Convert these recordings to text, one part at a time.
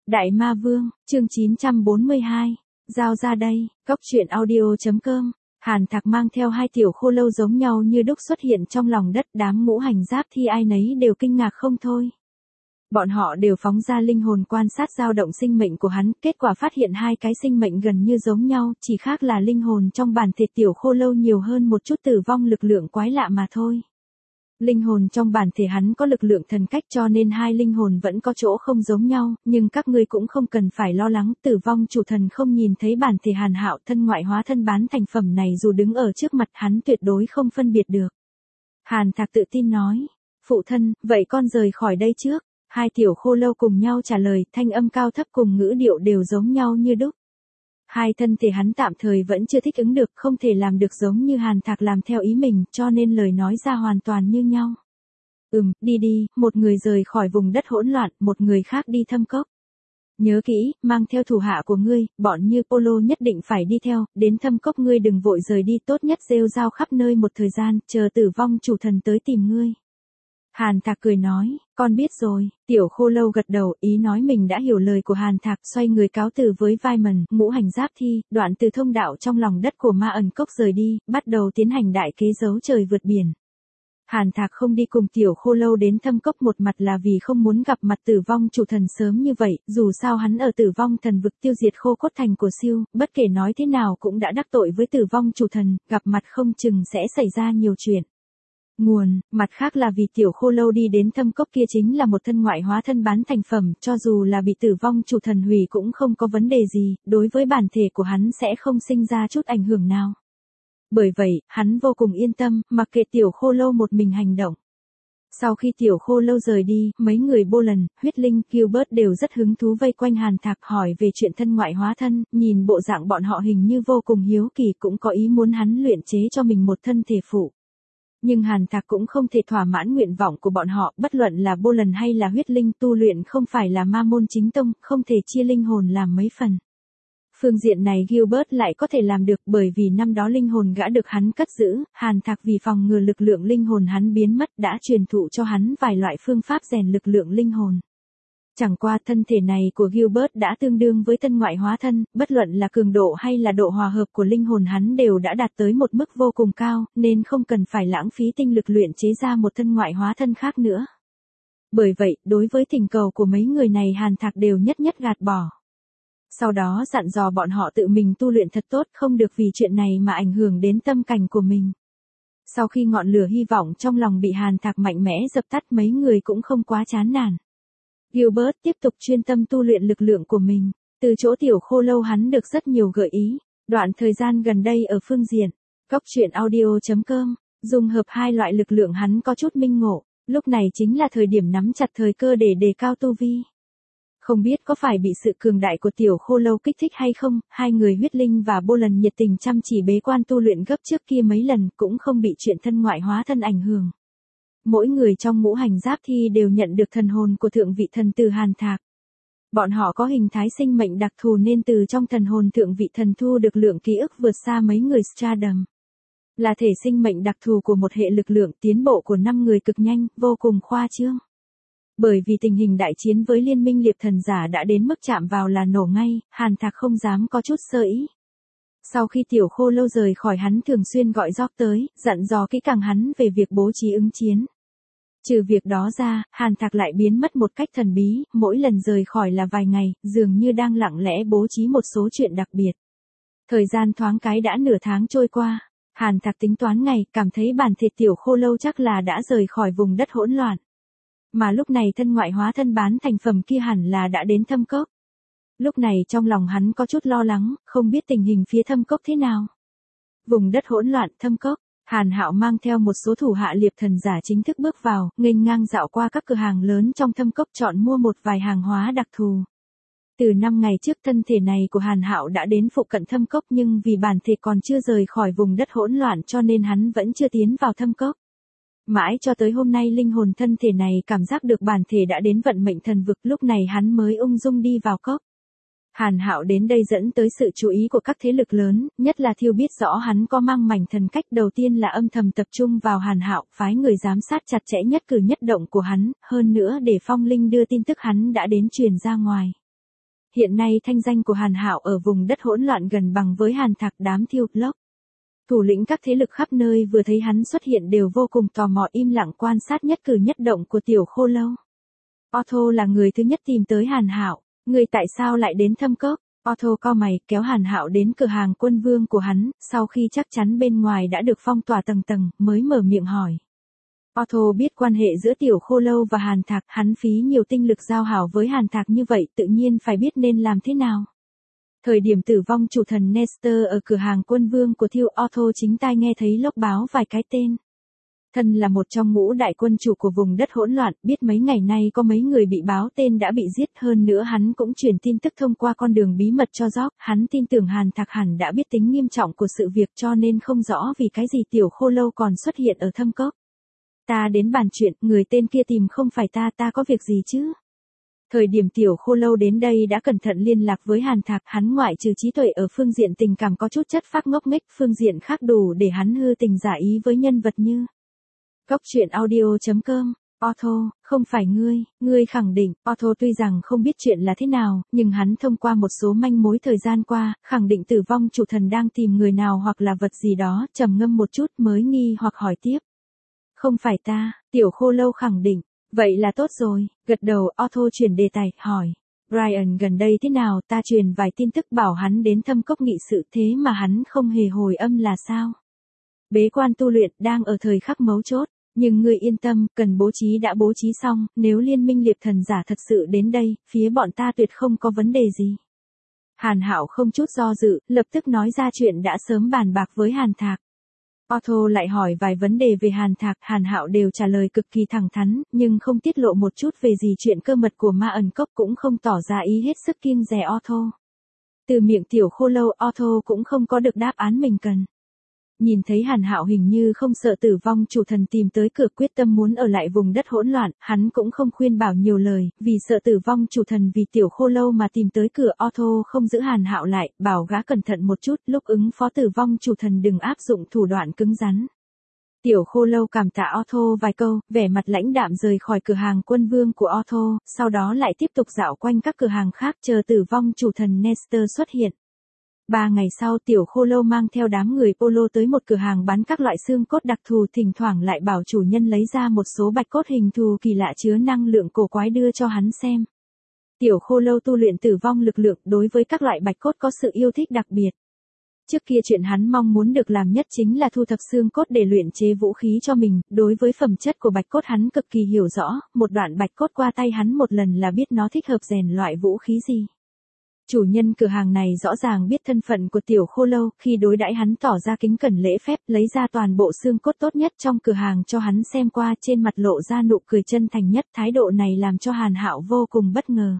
Đại Ma Vương, chương 942, giao ra đây, cốc truyện audio.com. Hàn Thạc mang theo hai tiểu khô lâu giống nhau như đúc xuất hiện trong lòng đất, đám ngũ hành giáp thi ai nấy đều kinh ngạc không thôi. Bọn họ đều phóng ra linh hồn quan sát dao động sinh mệnh của hắn, kết quả phát hiện hai cái sinh mệnh gần như giống nhau, chỉ khác là linh hồn trong bản thể tiểu khô lâu nhiều hơn một chút tử vong lực lượng quái lạ mà thôi. Linh hồn trong bản thể hắn có lực lượng thần cách cho nên hai linh hồn vẫn có chỗ không giống nhau, nhưng các ngươi cũng không cần phải lo lắng, tử vong chủ thần không nhìn thấy bản thể Hàn Hạo thân ngoại hóa thân bán thành phẩm này, dù đứng ở trước mặt hắn tuyệt đối không phân biệt được. Hàn Thạc tự tin nói, phụ thân, vậy con rời khỏi đây trước. Hai tiểu khô lâu cùng nhau trả lời, thanh âm cao thấp cùng ngữ điệu đều giống nhau như đúc. Hai thân thể hắn tạm thời vẫn chưa thích ứng được, không thể làm được giống như Hàn Thạc làm theo ý mình, cho nên lời nói ra hoàn toàn như nhau. Đi đi, một người rời khỏi vùng đất hỗn loạn, một người khác đi thâm cốc. Nhớ kỹ, mang theo thủ hạ của ngươi, bọn như Polo nhất định phải đi theo, đến thâm cốc ngươi đừng vội rời đi, tốt nhất rêu rao khắp nơi một thời gian, chờ tử vong chủ thần tới tìm ngươi. Hàn Thạc cười nói, con biết rồi, tiểu khô lâu gật đầu, ý nói mình đã hiểu lời của Hàn Thạc, xoay người cáo từ với Vaiman, ngũ hành giáp thi, đoạn từ thông đạo trong lòng đất của Ma Ẩn Cốc rời đi, bắt đầu tiến hành đại kế giấu trời vượt biển. Hàn Thạc không đi cùng tiểu khô lâu đến thâm cốc, một mặt là vì không muốn gặp mặt tử vong chủ thần sớm như vậy, dù sao hắn ở tử vong thần vực tiêu diệt khô cốt thành của siêu, bất kể nói thế nào cũng đã đắc tội với tử vong chủ thần, gặp mặt không chừng sẽ xảy ra nhiều chuyện. Mặt khác là vì tiểu khô lâu đi đến thâm cốc kia chính là một thân ngoại hóa thân bán thành phẩm, cho dù là bị tử vong chủ thần hủy cũng không có vấn đề gì, đối với bản thể của hắn sẽ không sinh ra chút ảnh hưởng nào. Bởi vậy, hắn vô cùng yên tâm, mặc kệ tiểu khô lâu một mình hành động. Sau khi tiểu khô lâu rời đi, mấy người Bolan, Huyết Linh, Gilbert đều rất hứng thú vây quanh Hàn Thạc hỏi về chuyện thân ngoại hóa thân, nhìn bộ dạng bọn họ hình như vô cùng hiếu kỳ, cũng có ý muốn hắn luyện chế cho mình một thân thể phụ. Nhưng Hàn Thạc cũng không thể thỏa mãn nguyện vọng của bọn họ, bất luận là Bolan hay là Huyết Linh, tu luyện không phải là ma môn chính tông, không thể chia linh hồn làm mấy phần. Phương diện này Gilbert lại có thể làm được, bởi vì năm đó linh hồn gã được hắn cất giữ, Hàn Thạc vì phòng ngừa lực lượng linh hồn hắn biến mất đã truyền thụ cho hắn vài loại phương pháp rèn lực lượng linh hồn. Chẳng qua thân thể này của Gilbert đã tương đương với thân ngoại hóa thân, bất luận là cường độ hay là độ hòa hợp của linh hồn hắn đều đã đạt tới một mức vô cùng cao, nên không cần phải lãng phí tinh lực luyện chế ra một thân ngoại hóa thân khác nữa. Bởi vậy, đối với thỉnh cầu của mấy người này Hàn Thạc đều nhất gạt bỏ. Sau đó dặn dò bọn họ tự mình tu luyện thật tốt, không được vì chuyện này mà ảnh hưởng đến tâm cảnh của mình. Sau khi ngọn lửa hy vọng trong lòng bị Hàn Thạc mạnh mẽ dập tắt, mấy người cũng không quá chán nản. Gilbert tiếp tục chuyên tâm tu luyện lực lượng của mình, từ chỗ tiểu khô lâu hắn được rất nhiều gợi ý, đoạn thời gian gần đây ở phương diện, cốc truyện audio.com, dùng hợp hai loại lực lượng hắn có chút minh ngộ, lúc này chính là thời điểm nắm chặt thời cơ để đề cao tu vi. Không biết có phải bị sự cường đại của tiểu khô lâu kích thích hay không, hai người Huyết Linh và Bolan nhiệt tình chăm chỉ bế quan tu luyện gấp trước kia mấy lần, cũng không bị chuyện thân ngoại hóa thân ảnh hưởng. Mỗi người trong ngũ hành giáp thi đều nhận được thần hồn của thượng vị thần từ Hàn Thạc. Bọn họ có hình thái sinh mệnh đặc thù nên từ trong thần hồn thượng vị thần thu được lượng ký ức vượt xa mấy người Stardom. Là thể sinh mệnh đặc thù của một hệ lực lượng, tiến bộ của 5 người cực nhanh, vô cùng khoa trương. Bởi vì tình hình đại chiến với liên minh liệp thần giả đã đến mức chạm vào là nổ ngay, Hàn Thạc không dám có chút sơ ý. Sau khi tiểu khô lâu rời khỏi hắn thường xuyên gọi Jock tới, dặn dò kỹ càng hắn về việc bố trí ứng chiến. Trừ việc đó ra, Hàn Thạc lại biến mất một cách thần bí, mỗi lần rời khỏi là vài ngày, dường như đang lặng lẽ bố trí một số chuyện đặc biệt. Thời gian thoáng cái đã nửa tháng trôi qua, Hàn Thạc tính toán ngày, cảm thấy bản thể tiểu khô lâu chắc là đã rời khỏi vùng đất hỗn loạn. Mà lúc này thân ngoại hóa thân bán thành phẩm kia hẳn là đã đến thâm cốc. Lúc này trong lòng hắn có chút lo lắng, không biết tình hình phía thâm cốc thế nào. Vùng đất hỗn loạn, thâm cốc, Hàn Hạo mang theo một số thủ hạ liệp thần giả chính thức bước vào, nghênh ngang dạo qua các cửa hàng lớn trong thâm cốc chọn mua một vài hàng hóa đặc thù. Từ 5 ngày trước thân thể này của Hàn Hạo đã đến phụ cận thâm cốc, nhưng vì bản thể còn chưa rời khỏi vùng đất hỗn loạn cho nên hắn vẫn chưa tiến vào thâm cốc. Mãi cho tới hôm nay linh hồn thân thể này cảm giác được bản thể đã đến vận mệnh thần vực, lúc này hắn mới ung dung đi vào cốc. Hàn Hạo đến đây dẫn tới sự chú ý của các thế lực lớn, nhất là Thiêu biết rõ hắn có mang mảnh thần cách, đầu tiên là âm thầm tập trung vào Hàn Hạo, phái người giám sát chặt chẽ nhất cử nhất động của hắn, hơn nữa để Phong Linh đưa tin tức hắn đã đến truyền ra ngoài. hiện nay thanh danh của Hàn Hạo ở vùng đất hỗn loạn gần bằng với Hàn Thạc đám thiêu lốc. Thủ lĩnh các thế lực khắp nơi vừa thấy hắn xuất hiện đều vô cùng tò mò im lặng quan sát nhất cử nhất động của tiểu khô lâu. Otto là người thứ nhất tìm tới Hàn Hạo, người tại sao lại đến Thâm Cốc? Otto cau mày kéo Hàn Hạo đến cửa hàng quân vương của hắn, sau khi chắc chắn bên ngoài đã được phong tỏa tầng tầng, mới mở miệng hỏi. Otto biết quan hệ giữa tiểu khô lâu và Hàn Thạc, hắn phí nhiều tinh lực giao hảo với Hàn Thạc như vậy tự nhiên phải biết nên làm thế nào. Thời điểm tử vong chủ thần Nestor ở cửa hàng quân vương của Thiêu, Otto chính tai nghe thấy lốc báo vài cái tên. Thân là một trong ngũ đại quân chủ của vùng đất hỗn loạn, biết mấy ngày nay có mấy người bị báo tên đã bị giết, hơn nữa hắn cũng truyền tin tức thông qua con đường bí mật cho Jock, hắn tin tưởng Hàn Thạc hẳn đã biết tính nghiêm trọng của sự việc cho nên không rõ vì cái gì tiểu khô lâu còn xuất hiện ở Thâm Cốc. Ta đến bàn chuyện, người tên kia tìm không phải ta có việc gì chứ? Thời điểm tiểu khô lâu đến đây đã cẩn thận liên lạc với Hàn Thạc, hắn ngoại trừ trí tuệ ở phương diện tình cảm có chút chất phác ngốc nghếch, phương diện khác đủ để hắn hư tình giả ý với nhân vật như. Góc truyện audio.com, Otto, không phải ngươi khẳng định. Otto tuy rằng không biết chuyện là thế nào, nhưng hắn thông qua một số manh mối thời gian qua, khẳng định tử vong chủ thần đang tìm người nào hoặc là vật gì đó, trầm ngâm một chút mới nghi hoặc hỏi tiếp. Không phải ta, tiểu khô lâu khẳng định. Vậy là tốt rồi, gật đầu. Otto chuyển đề tài, hỏi. Brian gần đây thế nào? Ta truyền vài tin tức bảo hắn đến Thâm Cốc nghị sự, thế mà hắn không hề hồi âm là sao? Bế quan tu luyện, đang ở thời khắc mấu chốt. Nhưng ngươi yên tâm, cần bố trí đã bố trí xong, nếu liên minh liệp thần giả thật sự đến đây, phía bọn ta tuyệt không có vấn đề gì. Hàn Hạo không chút do dự, lập tức nói ra chuyện đã sớm bàn bạc với Hàn Thạc. Otto lại hỏi vài vấn đề về Hàn Thạc, Hàn Hạo đều trả lời cực kỳ thẳng thắn, nhưng không tiết lộ một chút về gì chuyện cơ mật của Ma Ẩn Cốc, cũng không tỏ ra ý hết sức kiêng dè Otto. Từ miệng tiểu khô lâu, Otto cũng không có được đáp án mình cần. Nhìn thấy Hàn Hạo hình như không sợ tử vong chủ thần tìm tới cửa quyết tâm muốn ở lại vùng đất hỗn loạn, hắn cũng không khuyên bảo nhiều lời, vì sợ tử vong chủ thần vì tiểu khô lâu mà tìm tới cửa. Otto không giữ Hàn Hạo lại, bảo gã cẩn thận một chút, lúc ứng phó tử vong chủ thần đừng áp dụng thủ đoạn cứng rắn. Tiểu khô lâu cảm tạ Otto vài câu, vẻ mặt lãnh đạm rời khỏi cửa hàng quân vương của Otto, sau đó lại tiếp tục dạo quanh các cửa hàng khác chờ tử vong chủ thần Nestor xuất hiện. 3 ngày sau tiểu khô lâu mang theo đám người Polo tới một cửa hàng bán các loại xương cốt đặc thù, thỉnh thoảng lại bảo chủ nhân lấy ra một số bạch cốt hình thù kỳ lạ chứa năng lượng cổ quái đưa cho hắn xem. Tiểu khô lâu tu luyện tử vong lực lượng, đối với các loại bạch cốt có sự yêu thích đặc biệt. Trước kia chuyện hắn mong muốn được làm nhất chính là thu thập xương cốt để luyện chế vũ khí cho mình, đối với phẩm chất của bạch cốt hắn cực kỳ hiểu rõ, một đoạn bạch cốt qua tay hắn một lần là biết nó thích hợp rèn loại vũ khí gì. Chủ nhân cửa hàng này rõ ràng biết thân phận của tiểu khô lâu, khi đối đãi hắn tỏ ra kính cẩn lễ phép, lấy ra toàn bộ xương cốt tốt nhất trong cửa hàng cho hắn xem qua, trên mặt lộ ra nụ cười chân thành nhất, thái độ này làm cho Hàn Hạo vô cùng bất ngờ.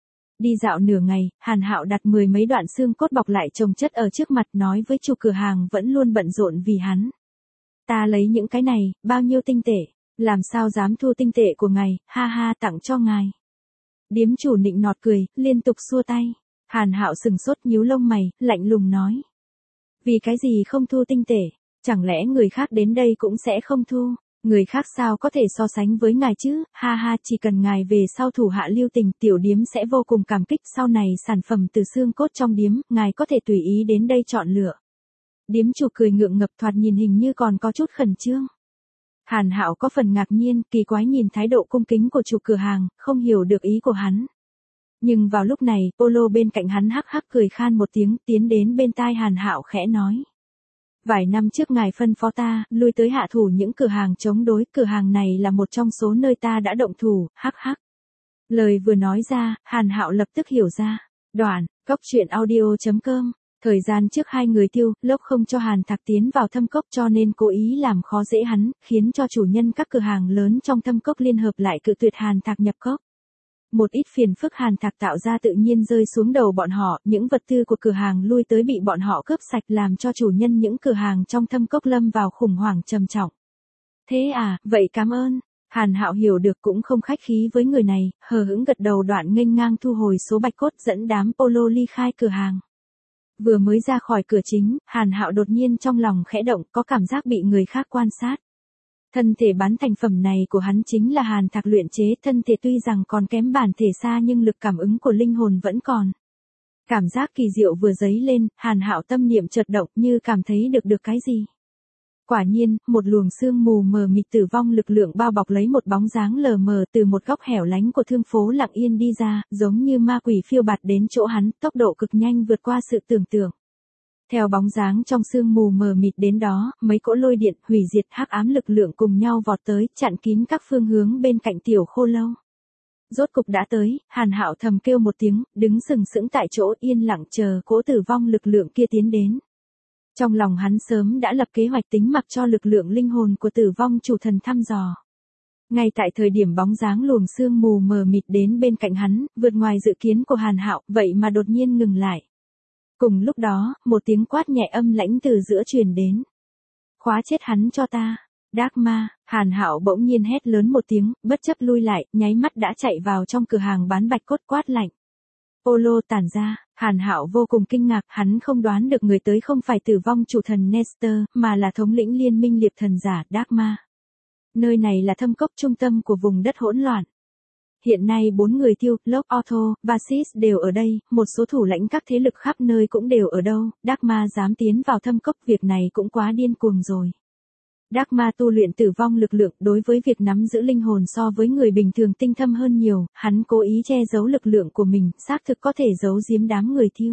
Đi dạo nửa ngày, Hàn Hạo đặt 10 mấy đoạn xương cốt bọc lại chồng chất ở trước mặt, nói với chủ cửa hàng vẫn luôn bận rộn vì hắn. Ta lấy những cái này, bao nhiêu tinh tệ, làm sao dám thu tinh tệ của ngài, ha ha, tặng cho ngài. Điếm chủ nịnh nọt cười, liên tục xua tay. Hàn Hạo sừng sốt nhíu lông mày, lạnh lùng nói. Vì cái gì không thu tinh tệ, chẳng lẽ người khác đến đây cũng sẽ không thu, người khác sao có thể so sánh với ngài chứ, ha ha, chỉ cần ngài về sau thủ hạ lưu tình, tiểu điếm sẽ vô cùng cảm kích, sau này sản phẩm từ xương cốt trong điếm, ngài có thể tùy ý đến đây chọn lựa. Điếm chủ cười ngượng ngập, thoạt nhìn hình như còn có chút khẩn trương. Hàn Hạo có phần ngạc nhiên, kỳ quái nhìn thái độ cung kính của chủ cửa hàng, không hiểu được ý của hắn. Nhưng vào lúc này, Polo bên cạnh hắn hắc hắc cười khan một tiếng, tiến đến bên tai Hàn Hạo khẽ nói. Vài năm trước ngài phân phó ta, lui tới hạ thủ những cửa hàng chống đối, cửa hàng này là một trong số nơi ta đã động thủ, hắc hắc. Lời vừa nói ra, Hàn Hạo lập tức hiểu ra. Đoạn, góc truyện audio.com. Thời gian trước hai người Tiêu, Lốc không cho Hàn Thạc tiến vào Thâm Cốc cho nên cố ý làm khó dễ hắn, khiến cho chủ nhân các cửa hàng lớn trong Thâm Cốc liên hợp lại cự tuyệt Hàn Thạc nhập cốc. Một ít phiền phức Hàn Thạc tạo ra tự nhiên rơi xuống đầu bọn họ, những vật tư của cửa hàng lui tới bị bọn họ cướp sạch làm cho chủ nhân những cửa hàng trong Thâm Cốc lâm vào khủng hoảng trầm trọng. Thế à, vậy cảm ơn. Hàn Hạo hiểu được cũng không khách khí với người này, hờ hững gật đầu, đoạn nghênh ngang thu hồi số bạch cốt dẫn đám Polo ly khai cửa hàng. Vừa mới ra khỏi cửa chính, Hàn Hạo đột nhiên trong lòng khẽ động, có cảm giác bị người khác quan sát. Thân thể bán thành phẩm này của hắn chính là Hàn Thạc luyện chế, thân thể tuy rằng còn kém bản thể xa nhưng lực cảm ứng của linh hồn vẫn còn. Cảm giác kỳ diệu vừa dấy lên, Hàn Hạo tâm niệm chợt động như cảm thấy được cái gì. Quả nhiên, một luồng sương mù mờ mịt tử vong lực lượng bao bọc lấy một bóng dáng lờ mờ từ một góc hẻo lánh của thương phố lặng yên đi ra, giống như ma quỷ phiêu bạt đến chỗ hắn, tốc độ cực nhanh vượt qua sự tưởng tượng. Theo bóng dáng trong sương mù mờ mịt đến đó, mấy cỗ lôi điện, hủy diệt hắc ám lực lượng cùng nhau vọt tới, chặn kín các phương hướng bên cạnh tiểu khô lâu. Rốt cục đã tới, Hàn Hạo thầm kêu một tiếng, đứng sừng sững tại chỗ yên lặng chờ cỗ tử vong lực lượng kia tiến đến. Trong lòng hắn sớm đã lập kế hoạch tính mặc cho lực lượng linh hồn của tử vong chủ thần thăm dò. Ngay tại thời điểm bóng dáng luồng sương mù mờ mịt đến bên cạnh hắn, vượt ngoài dự kiến của Hàn Hạo, vậy mà đột nhiên ngừng lại. Cùng lúc đó, một tiếng quát nhẹ âm lãnh từ giữa truyền đến. Khóa chết hắn cho ta. Đác ma, Hàn Hạo bỗng nhiên hét lớn một tiếng, bất chấp lui lại, nháy mắt đã chạy vào trong cửa hàng bán bạch cốt quát lạnh. Polo tản ra, Hàn Hạo vô cùng kinh ngạc, hắn không đoán được người tới không phải tử vong chủ thần Nestor, mà là thống lĩnh liên minh liệp thần giả Đác ma. Nơi này là thâm cốc trung tâm của vùng đất hỗn loạn. Hiện nay 4 người Tiêu, Lốc Otto, Basis đều ở đây, một số thủ lãnh các thế lực khắp nơi cũng đều ở đâu, Đác ma dám tiến vào thâm cốc, việc này cũng quá điên cuồng rồi. Đác ma tu luyện tử vong lực lượng, đối với việc nắm giữ linh hồn so với người bình thường tinh thâm hơn nhiều, hắn cố ý che giấu lực lượng của mình, xác thực có thể giấu giếm đám người Tiêu.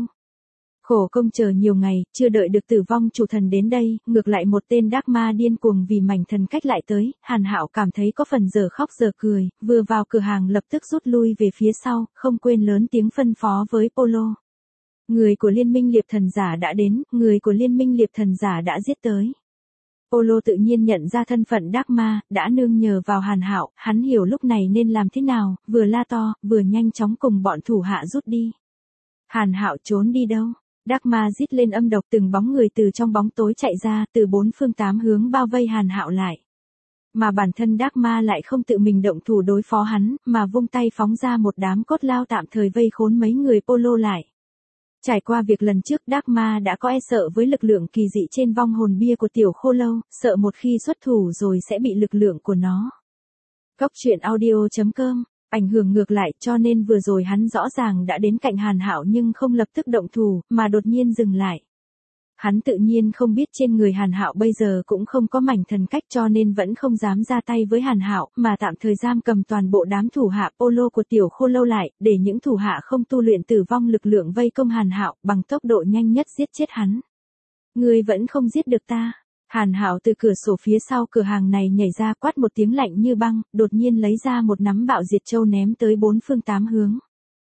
Khổ công chờ nhiều ngày, chưa đợi được tử vong chủ thần đến đây, ngược lại một tên Đác ma điên cuồng vì mảnh thần cách lại tới, Hàn Hạo cảm thấy có phần giờ khóc giờ cười, vừa vào cửa hàng lập tức rút lui về phía sau, không quên lớn tiếng phân phó với Polo. Người của liên minh liệp thần giả đã đến, người của liên minh liệp thần giả đã giết tới. Polo tự nhiên nhận ra thân phận Đác ma, đã nương nhờ vào Hàn Hạo, hắn hiểu lúc này nên làm thế nào, vừa la to, vừa nhanh chóng cùng bọn thủ hạ rút đi. Hàn Hạo trốn đi đâu? Đác ma rít lên âm độc, từng bóng người từ trong bóng tối chạy ra, từ 4 phương 8 hướng bao vây Hàn Hạo lại. Mà bản thân Đác ma lại không tự mình động thủ đối phó hắn, mà vung tay phóng ra một đám cốt lao tạm thời vây khốn mấy người Polo lại. Trải qua việc lần trước, Đác ma đã có e sợ với lực lượng kỳ dị trên vong hồn bia của tiểu khô lâu, sợ một khi xuất thủ rồi sẽ bị lực lượng của nó. Cốc truyện audio.com ảnh hưởng ngược lại, cho nên vừa rồi hắn rõ ràng đã đến cạnh Hàn Hạo nhưng không lập tức động thủ, mà đột nhiên dừng lại. Hắn tự nhiên không biết trên người Hàn Hạo bây giờ cũng không có mảnh thần cách, cho nên vẫn không dám ra tay với Hàn Hạo, mà tạm thời giam cầm toàn bộ đám thủ hạ Polo của tiểu khô lâu lại, để những thủ hạ không tu luyện tử vong lực lượng vây công Hàn Hạo, bằng tốc độ nhanh nhất giết chết hắn. Ngươi vẫn không giết được ta. Hàn Hạo từ cửa sổ phía sau cửa hàng này nhảy ra, quát một tiếng lạnh như băng, đột nhiên lấy ra một nắm bạo diệt châu ném tới 4 phương 8 hướng.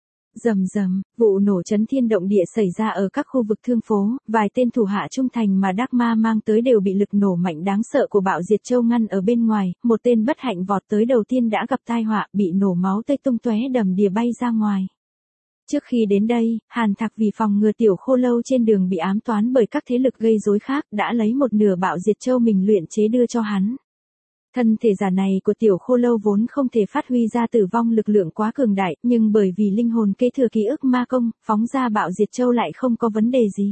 Rầm rầm, vụ nổ chấn thiên động địa xảy ra ở các khu vực thương phố, vài tên thủ hạ trung thành mà Đác ma mang tới đều bị lực nổ mạnh đáng sợ của bạo diệt châu ngăn ở bên ngoài, một tên bất hạnh vọt tới đầu tiên đã gặp tai họa, bị nổ máu tươi tung tóe đầm đìa bay ra ngoài. Trước khi đến đây, Hàn Thạc vì phòng ngừa tiểu khô lâu trên đường bị ám toán bởi các thế lực gây rối khác, đã lấy một nửa bạo diệt châu mình luyện chế đưa cho hắn. Thân thể giả này của tiểu khô lâu vốn không thể phát huy ra tử vong lực lượng quá cường đại, nhưng bởi vì linh hồn kế thừa ký ức ma công, phóng ra bạo diệt châu lại không có vấn đề gì.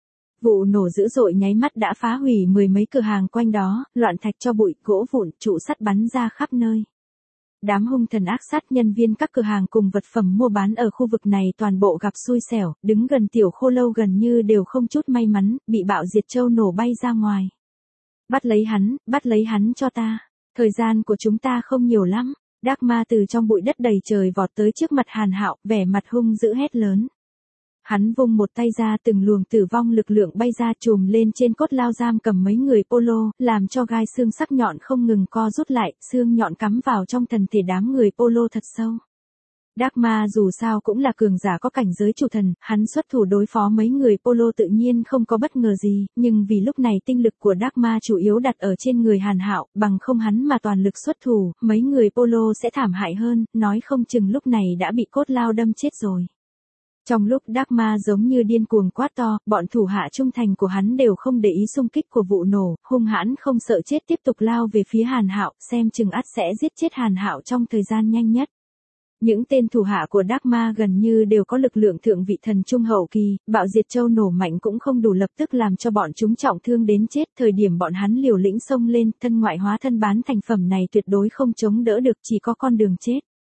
Vụ nổ dữ dội nháy mắt đã phá hủy mười mấy cửa hàng quanh đó, loạn thạch cho bụi, gỗ vụn, trụ sắt bắn ra khắp nơi. Đám hung thần ác sát nhân viên các cửa hàng cùng vật phẩm mua bán ở khu vực này toàn bộ gặp xui xẻo, đứng gần tiểu khô lâu gần như đều không chút may mắn, bị bạo diệt châu nổ bay ra ngoài. Bắt lấy hắn cho ta. Thời gian của chúng ta không nhiều lắm. Đác ma từ trong bụi đất đầy trời vọt tới trước mặt Hàn Hạo, vẻ mặt hung dữ hét lớn. Hắn vung một tay ra, từng luồng tử vong lực lượng bay ra chùm lên trên cốt lao giam cầm mấy người Polo, làm cho gai xương sắc nhọn không ngừng co rút lại, xương nhọn cắm vào trong thân thể đám người Polo thật sâu. Đác ma dù sao cũng là cường giả có cảnh giới chủ thần, hắn xuất thủ đối phó mấy người Polo tự nhiên không có bất ngờ gì, nhưng vì lúc này tinh lực của Đác ma chủ yếu đặt ở trên người Hàn Hạo, bằng không hắn mà toàn lực xuất thủ, mấy người Polo sẽ thảm hại hơn, nói không chừng lúc này đã bị cốt lao đâm chết rồi. Trong lúc Đác ma giống như điên cuồng quát to, bọn thủ hạ trung thành của hắn đều không để ý xung kích của vụ nổ, hung hãn không sợ chết tiếp tục lao về phía Hàn Hạo, xem chừng ắt sẽ giết chết Hàn Hạo trong thời gian nhanh nhất. Những tên thủ hạ của Đác ma gần như đều có lực lượng thượng vị thần trung hậu kỳ, bạo diệt châu nổ mạnh cũng không đủ lập tức làm cho bọn chúng trọng thương đến chết, thời điểm bọn hắn liều lĩnh xông lên, thân ngoại hóa thân bán thành phẩm này tuyệt đối không chống đỡ được, chỉ có con đường chết.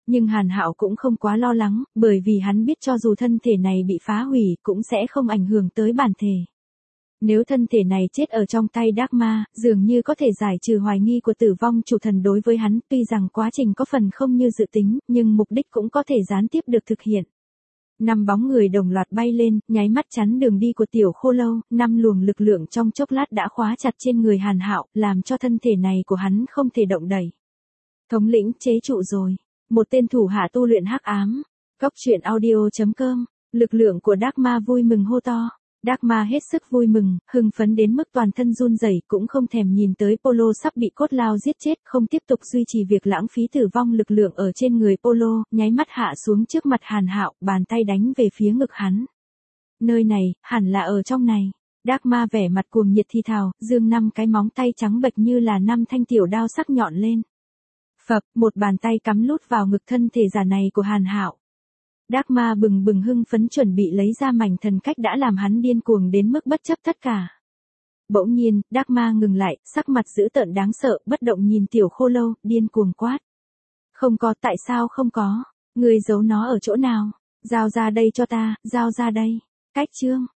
Nhưng Hàn Hạo cũng không quá lo lắng, bởi vì hắn biết cho dù thân thể này bị phá hủy cũng sẽ không ảnh hưởng tới bản thể. Nếu thân thể này chết ở trong tay Dark Ma, dường như có thể giải trừ hoài nghi của tử vong chủ thần đối với hắn, tuy rằng quá trình có phần không như dự tính, nhưng mục đích cũng có thể gián tiếp được thực hiện. 5 bóng người đồng loạt bay lên, nháy mắt chắn đường đi của tiểu khô lâu, 5 luồng lực lượng trong chốc lát đã khóa chặt trên người Hàn Hạo, làm cho thân thể này của hắn không thể động đậy. Thống lĩnh chế trụ rồi. Một tên thủ hạ tu luyện hắc ám. Góc truyện audio.com. Lực lượng của Dark Ma vui mừng hô to. Dark Ma hết sức vui mừng, hưng phấn đến mức toàn thân run rẩy, cũng không thèm nhìn tới Polo sắp bị cốt lao giết chết, không tiếp tục duy trì việc lãng phí tử vong lực lượng ở trên người Polo, nháy mắt hạ xuống trước mặt Hàn Hạo, bàn tay đánh về phía ngực hắn. Nơi này, hẳn là ở trong này. Dark Ma vẻ mặt cuồng nhiệt thi thào, giương 5 cái móng tay trắng bệch như là 5 thanh tiểu đao sắc nhọn lên. Phập, một bàn tay cắm lút vào ngực thân thể giả này của Hàn Hạo. Dark Ma bừng bừng hưng phấn chuẩn bị lấy ra mảnh thần cách đã làm hắn điên cuồng đến mức bất chấp tất cả. Bỗng nhiên, Dark Ma ngừng lại, sắc mặt dữ tợn đáng sợ, bất động nhìn tiểu khô lâu, điên cuồng quát. Không có, tại sao không có? Ngươi giấu nó ở chỗ nào? Giao ra đây cho ta, giao ra đây. Cách chương.